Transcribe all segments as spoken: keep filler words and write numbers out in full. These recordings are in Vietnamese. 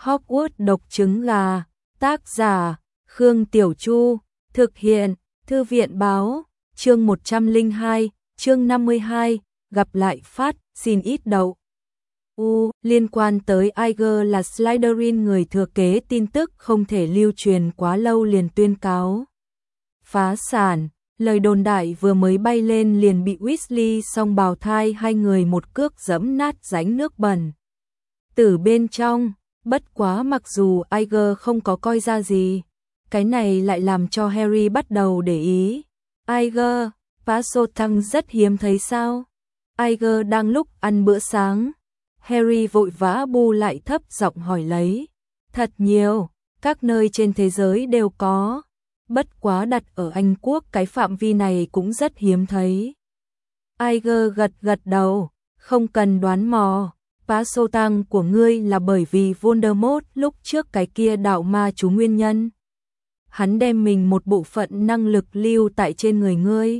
Hogwarts độc trứng gà, tác giả, Khương Tiểu Chu, thực hiện, Thư viện báo, chương một trăm lẻ hai, chương năm mươi hai, gặp lại Phát, xin ít đậu. U, liên quan tới Iger là Slytherin người thừa kế tin tức không thể lưu truyền quá lâu liền tuyên cáo phá sản, lời đồn đại vừa mới bay lên liền bị Weasley song bào thai hai người một cước giẫm nát rãnh nước bẩn. Từ bên trong, bất quá mặc dù Iger không có coi ra gì, cái này lại làm cho Harry bắt đầu để ý. Iger, Pasotang rất hiếm thấy sao? Iger đang lúc ăn bữa sáng. Harry vội vã bu lại thấp giọng hỏi lấy. Thật nhiều, các nơi trên thế giới đều có. Bất quá đặt ở Anh Quốc cái phạm vi này cũng rất hiếm thấy. Iger gật gật đầu, không cần đoán mò. Pasotang của ngươi là bởi vì Voldemort lúc trước cái kia đạo ma chú nguyên nhân. Hắn đem mình một bộ phận năng lực lưu tại trên người ngươi.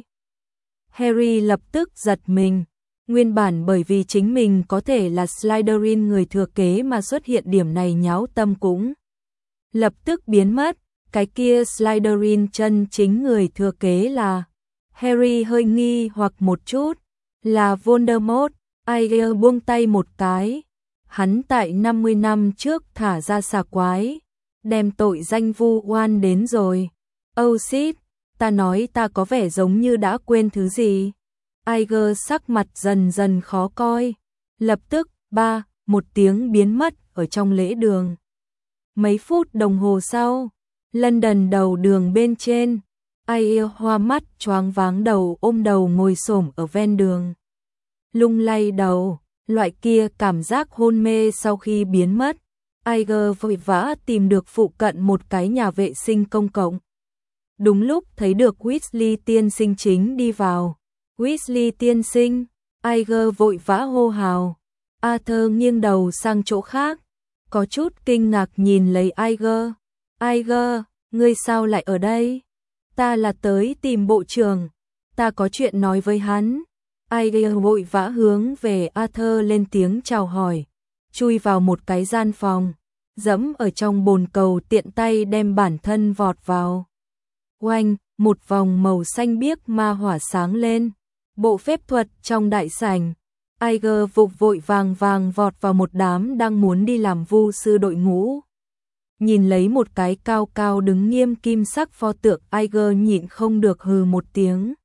Harry lập tức giật mình. Nguyên bản bởi vì chính mình có thể là Slytherin người thừa kế mà xuất hiện điểm này nháo tâm cũng lập tức biến mất. Cái kia Slytherin chân chính người thừa kế là... Harry hơi nghi hoặc một chút. Là Voldemort. Iger buông tay một cái. Hắn tại năm mươi năm trước thả ra xà quái. Đem tội danh vu oan đến rồi. Oh shit, ta nói ta có vẻ giống như đã quên thứ gì. Iger sắc mặt dần dần khó coi. Lập tức, ba, một tiếng biến mất ở trong lễ đường. Mấy phút đồng hồ sau, London đầu đường bên trên, Iger hoa mắt choáng váng đầu ôm đầu ngồi xổm ở ven đường. Lung lay đầu, loại kia cảm giác hôn mê sau khi biến mất. Iger vội vã tìm được phụ cận một cái nhà vệ sinh công cộng. Đúng lúc thấy được Weasley tiên sinh chính đi vào. Weasley tiên sinh, Iger vội vã hô hào. Arthur nghiêng đầu sang chỗ khác, có chút kinh ngạc nhìn lấy Iger. Iger, ngươi sao lại ở đây? Ta là tới tìm bộ trưởng, ta có chuyện nói với hắn. Iger vội vã hướng về Arthur lên tiếng chào hỏi, chui vào một cái gian phòng, dẫm ở trong bồn cầu tiện tay đem bản thân vọt vào. Oanh, một vòng màu xanh biếc ma hỏa sáng lên. Bộ phép thuật trong đại sảnh, Iger vội vội vàng vàng vọt vào một đám đang muốn đi làm vu sư đội ngũ. Nhìn lấy một cái cao cao đứng nghiêm kim sắc pho tượng, Iger nhịn không được hừ một tiếng.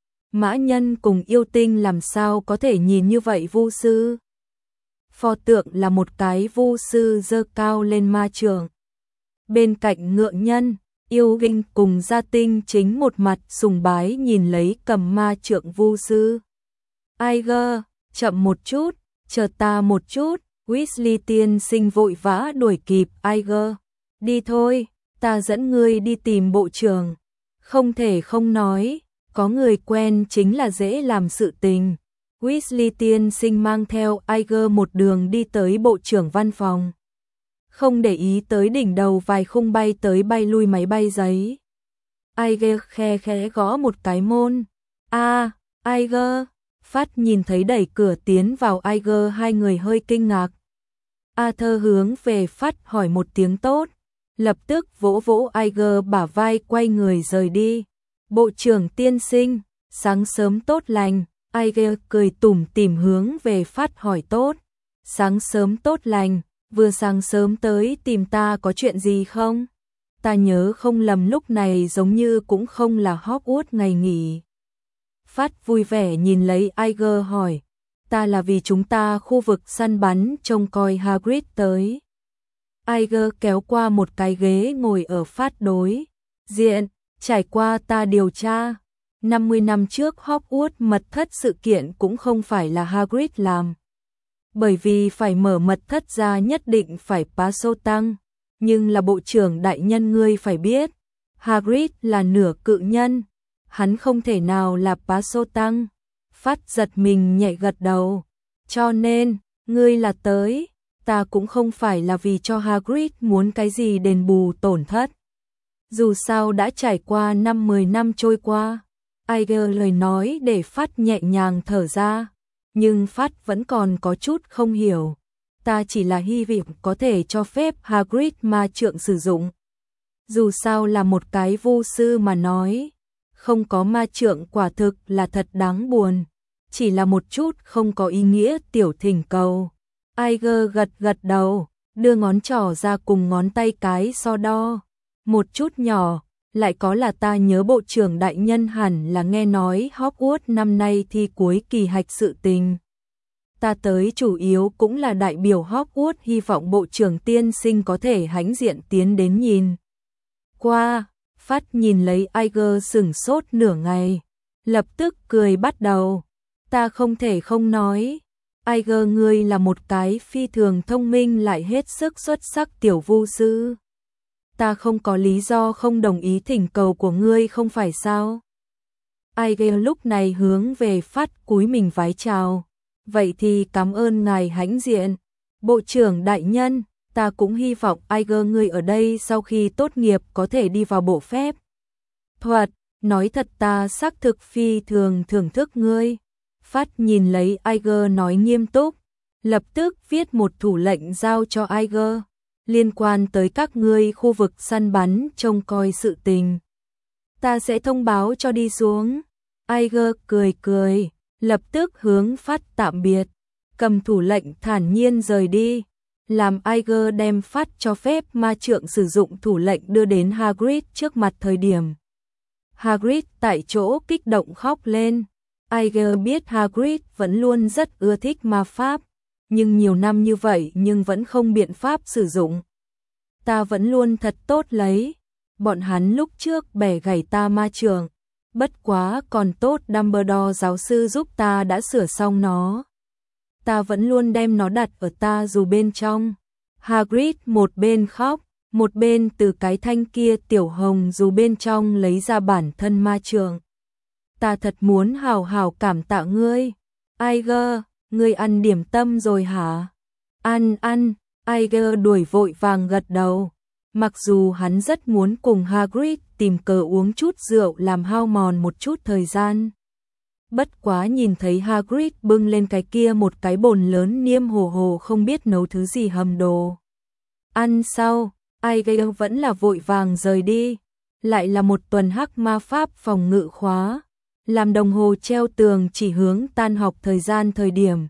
Mã nhân cùng yêu tinh làm sao có thể nhìn như vậy vu sư? Pho tượng là một cái vu sư giơ cao lên ma trượng. Bên cạnh ngựa nhân, yêu tinh cùng gia tinh chính một mặt sùng bái nhìn lấy cầm ma trượng vu sư. Iger, chậm một chút, chờ ta một chút. Weasley tiên sinh vội vã đuổi kịp Iger. Đi thôi, ta dẫn ngươi đi tìm bộ trưởng. Không thể không nói, có người quen chính là dễ làm sự tình. Weasley tiên sinh mang theo Iger một đường đi tới bộ trưởng văn phòng. Không để ý tới đỉnh đầu vài khung bay tới bay lui máy bay giấy. Iger khe khẽ gõ một cái môn. A, à, Iger. Phát nhìn thấy đẩy cửa tiến vào Iger, hai người hơi kinh ngạc. Arthur hướng về Phát hỏi một tiếng tốt, lập tức vỗ vỗ Iger bả vai quay người rời đi. Bộ trưởng tiên sinh, sáng sớm tốt lành. Iger cười tủm tỉm hướng về Phát hỏi tốt. Sáng sớm tốt lành, vừa sáng sớm tới tìm ta có chuyện gì không? Ta nhớ không lầm lúc này giống như cũng không là Hogwarts ngày nghỉ. Phát vui vẻ nhìn lấy Iger hỏi. Ta là vì chúng ta khu vực săn bắn trông coi Hagrid tới. Iger kéo qua một cái ghế ngồi ở Phát đối diện. Trải qua ta điều tra, năm mươi năm trước Hogwarts mật thất sự kiện cũng không phải là Hagrid làm. Bởi vì phải mở mật thất ra nhất định phải Pasotang, nhưng là bộ trưởng đại nhân ngươi phải biết, Hagrid là nửa cự nhân, hắn không thể nào là Pasotang. Phát giật mình nhẹ gật đầu, cho nên, ngươi là tới, ta cũng không phải là vì cho Hagrid muốn cái gì đền bù tổn thất. Dù sao đã trải qua năm mười năm trôi qua, Iger lời nói để Phát nhẹ nhàng thở ra, nhưng Phát vẫn còn có chút không hiểu. ta chỉ là hy vọng có thể cho phép Hagrid ma trượng sử dụng. Dù sao là một cái vu sư mà nói, không có ma trượng quả thực là thật đáng buồn, chỉ là một chút không có ý nghĩa tiểu thỉnh cầu. Iger gật gật đầu, đưa ngón trỏ ra cùng ngón tay cái so đo. Một chút nhỏ, lại có là ta nhớ bộ trưởng đại nhân hẳn là nghe nói Hogwarts năm nay thi cuối kỳ hạch sự tình. Ta tới chủ yếu cũng là đại biểu Hogwarts hy vọng bộ trưởng tiên sinh có thể hãnh diện tiến đến nhìn qua. Phát nhìn lấy Iger sửng sốt nửa ngày, lập tức cười bắt đầu. Ta không thể không nói, Iger ngươi là một cái phi thường thông minh lại hết sức xuất sắc tiểu vu sư. Ta không có lý do không đồng ý thỉnh cầu của ngươi không phải sao? Iger lúc này hướng về Phát cúi mình vái chào. Vậy thì cảm ơn ngài hãnh diện. Bộ trưởng đại nhân, ta cũng hy vọng Iger ngươi ở đây sau khi tốt nghiệp có thể đi vào bộ phép thuật. Nói thật ta xác thực phi thường thưởng thức ngươi. Phát nhìn lấy Iger nói nghiêm túc, lập tức viết một thủ lệnh giao cho Iger, liên quan tới các ngươi khu vực săn bắn trông coi sự tình. Ta sẽ thông báo cho đi xuống. Iger cười cười, lập tức hướng Phát tạm biệt, cầm thủ lệnh thản nhiên rời đi, làm Iger đem Phát cho phép ma trượng sử dụng thủ lệnh đưa đến Hagrid trước mặt thời điểm. Hagrid tại chỗ kích động khóc lên. Iger biết Hagrid vẫn luôn rất ưa thích ma pháp, nhưng nhiều năm như vậy nhưng vẫn không biện pháp sử dụng. Ta vẫn luôn thật tốt lấy, bọn hắn lúc trước bẻ gãy ta ma trượng, bất quá còn tốt Dumbledore giáo sư giúp ta đã sửa xong nó. Ta vẫn luôn đem nó đặt ở ta dù bên trong. Hagrid một bên khóc, một bên từ cái thanh kia tiểu hồng dù bên trong lấy ra bản thân ma trượng. Ta thật muốn hào hào cảm tạ ngươi. Iger, ngươi ăn điểm tâm rồi hả? Ăn ăn, Iger đuổi vội vàng gật đầu. Mặc dù hắn rất muốn cùng Hagrid tìm cớ uống chút rượu làm hao mòn một chút thời gian. Bất quá nhìn thấy Hagrid bưng lên cái kia một cái bồn lớn niêm hồ hồ không biết nấu thứ gì hầm đồ. Ăn sau, Iger vẫn là vội vàng rời đi. Lại là một tuần hắc ma pháp phòng ngự khóa. Làm đồng hồ treo tường chỉ hướng tan học thời gian thời điểm.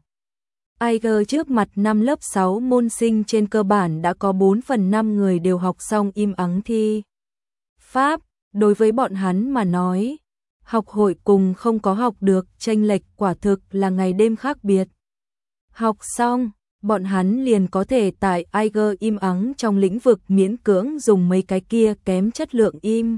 Iger trước mặt năm lớp sáu môn sinh trên cơ bản đã có bốn phần năm người đều học xong im ắng thi pháp. Đối với bọn hắn mà nói, học hội cùng không có học được chênh lệch quả thực là ngày đêm khác biệt. Học xong, bọn hắn liền có thể tại Iger im ắng trong lĩnh vực miễn cưỡng dùng mấy cái kia kém chất lượng im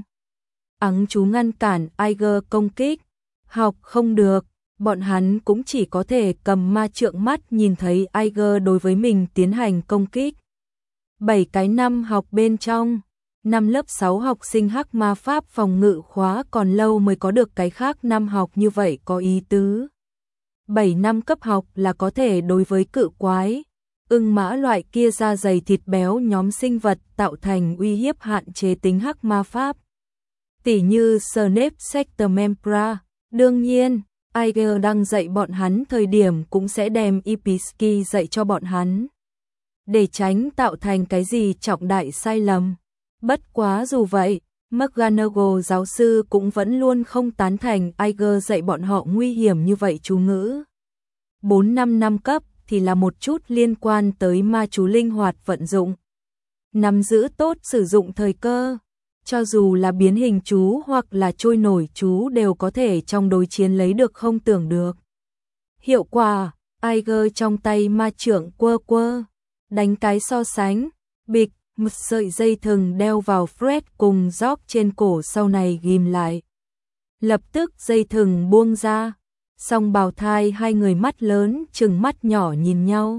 ắng chú ngăn cản Iger công kích. Học không được, bọn hắn cũng chỉ có thể cầm ma trượng mắt nhìn thấy Iger đối với mình tiến hành công kích. Bảy cái năm học bên trong, năm lớp sáu học sinh hắc ma pháp phòng ngự khóa còn lâu mới có được cái khác năm học như vậy có ý tứ. Bảy năm cấp học là có thể đối với cự quái, ưng mã loại kia da dày thịt béo nhóm sinh vật tạo thành uy hiếp hạn chế tính hắc ma pháp. Tỉ như Snape Sectumsempra. Đương nhiên, Iger đang dạy bọn hắn thời điểm cũng sẽ đem Episki dạy cho bọn hắn, để tránh tạo thành cái gì trọng đại sai lầm. Bất quá dù vậy, McGonagall giáo sư cũng vẫn luôn không tán thành Iger dạy bọn họ nguy hiểm như vậy chú ngữ. bốn năm năm cấp thì là một chút liên quan tới ma chú linh hoạt vận dụng. Nắm giữ tốt sử dụng thời cơ. Cho dù là biến hình chú hoặc là trôi nổi chú đều có thể trong đối chiến lấy được không tưởng được hiệu quả. Iger trong tay ma trượng quơ quơ, đánh cái so sánh, bịch, một sợi dây thừng đeo vào Fred cùng George trên cổ sau này ghim lại. Lập tức dây thừng buông ra, song bào thai hai người mắt lớn trừng mắt nhỏ nhìn nhau.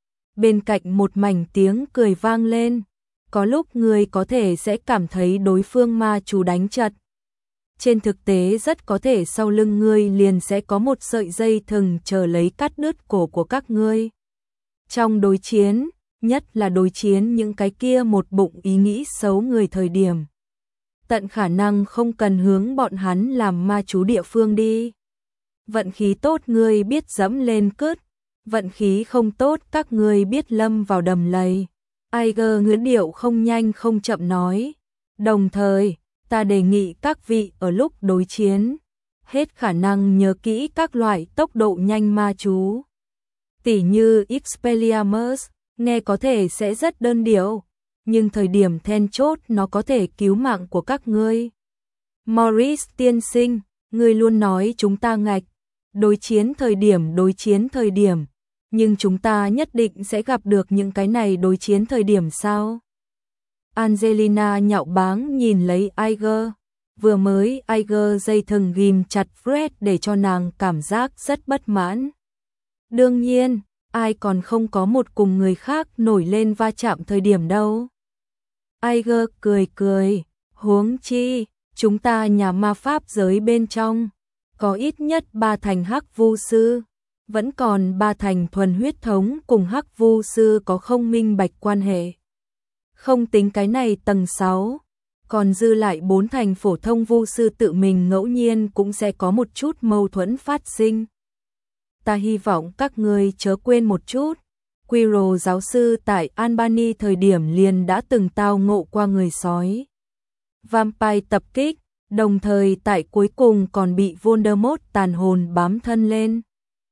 Bên cạnh một mảnh tiếng cười vang lên. Có lúc người có thể sẽ cảm thấy đối phương ma chú đánh chật. Trên thực tế rất có thể sau lưng ngươi liền sẽ có một sợi dây thừng chờ lấy cắt đứt cổ của các ngươi. Trong đối chiến, nhất là đối chiến những cái kia một bụng ý nghĩ xấu người thời điểm. Tận khả năng không cần hướng bọn hắn làm ma chú địa phương đi. Vận khí tốt ngươi biết dẫm lên cứt, Vận khí không tốt các ngươi biết lâm vào đầm lầy. Aiger ngữ điệu không nhanh không chậm nói. Đồng thời, ta đề nghị các vị ở lúc đối chiến, hết khả năng nhớ kỹ các loại tốc độ nhanh ma chú. Tỉ như Expelliarmus, nghe có thể sẽ rất đơn điệu, nhưng thời điểm then chốt nó có thể cứu mạng của các ngươi. Morris tiên sinh, ngươi luôn nói chúng ta ngạch, đối chiến thời điểm đối chiến thời điểm, nhưng chúng ta nhất định sẽ gặp được những cái này đối chiến thời điểm sao? Angelina nhạo báng nhìn lấy Aiger, vừa mới Aiger dây thừng ghim chặt Fred để cho nàng cảm giác rất bất mãn. Đương nhiên, ai còn không có một cùng người khác nổi lên va chạm thời điểm đâu. Aiger cười cười, huống chi, chúng ta nhà ma pháp giới bên trong, có ít nhất ba thành hắc vu sư, vẫn còn ba thành thuần huyết thống cùng hắc vu sư có không minh bạch quan hệ. Không tính cái này tầng sáu, còn dư lại bốn thành phổ thông vu sư tự mình ngẫu nhiên cũng sẽ có một chút mâu thuẫn phát sinh. Ta hy vọng các ngươi chớ quên một chút, Quirrell giáo sư tại Albany thời điểm liền đã từng tao ngộ qua người sói vampire tập kích, đồng thời tại cuối cùng còn bị Voldemort tàn hồn bám thân lên.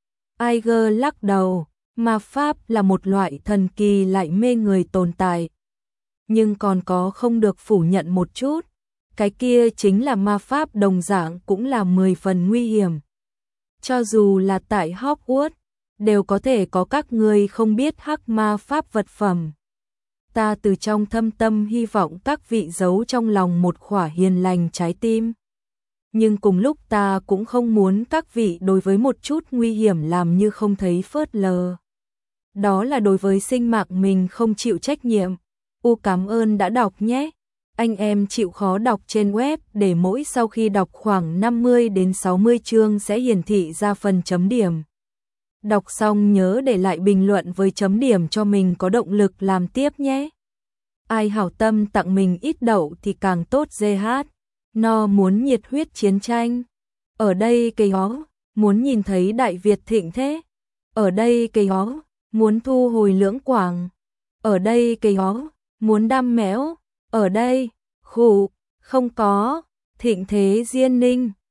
Aiger lắc đầu, ma pháp là một loại thần kỳ lại mê người tồn tại. Nhưng còn có không được phủ nhận một chút, cái kia chính là ma pháp đồng dạng cũng là mười phần nguy hiểm. Cho dù là tại Hogwarts, đều có thể có các người không biết hắc ma pháp vật phẩm. Ta từ trong thâm tâm hy vọng các vị giấu trong lòng một khỏa hiền lành trái tim. Nhưng cùng lúc ta cũng không muốn các vị đối với một chút nguy hiểm làm như không thấy phớt lờ. Đó là đối với sinh mạng mình không chịu trách nhiệm. U cảm ơn đã đọc nhé. Anh em chịu khó đọc trên web để mỗi sau khi đọc khoảng năm mươi đến sáu mươi chương sẽ hiển thị ra phần chấm điểm. Đọc xong nhớ để lại bình luận với chấm điểm cho mình có động lực làm tiếp nhé. Ai hảo tâm tặng mình ít đậu thì càng tốt giê hát. No muốn nhiệt huyết chiến tranh. Ở đây cây hó, muốn nhìn thấy Đại Việt thịnh thế. Ở đây cây hó, muốn thu hồi lưỡng quảng. Ở đây cây hó, muốn đam méo. Ở đây, khủ, không có, thịnh thế diên ninh.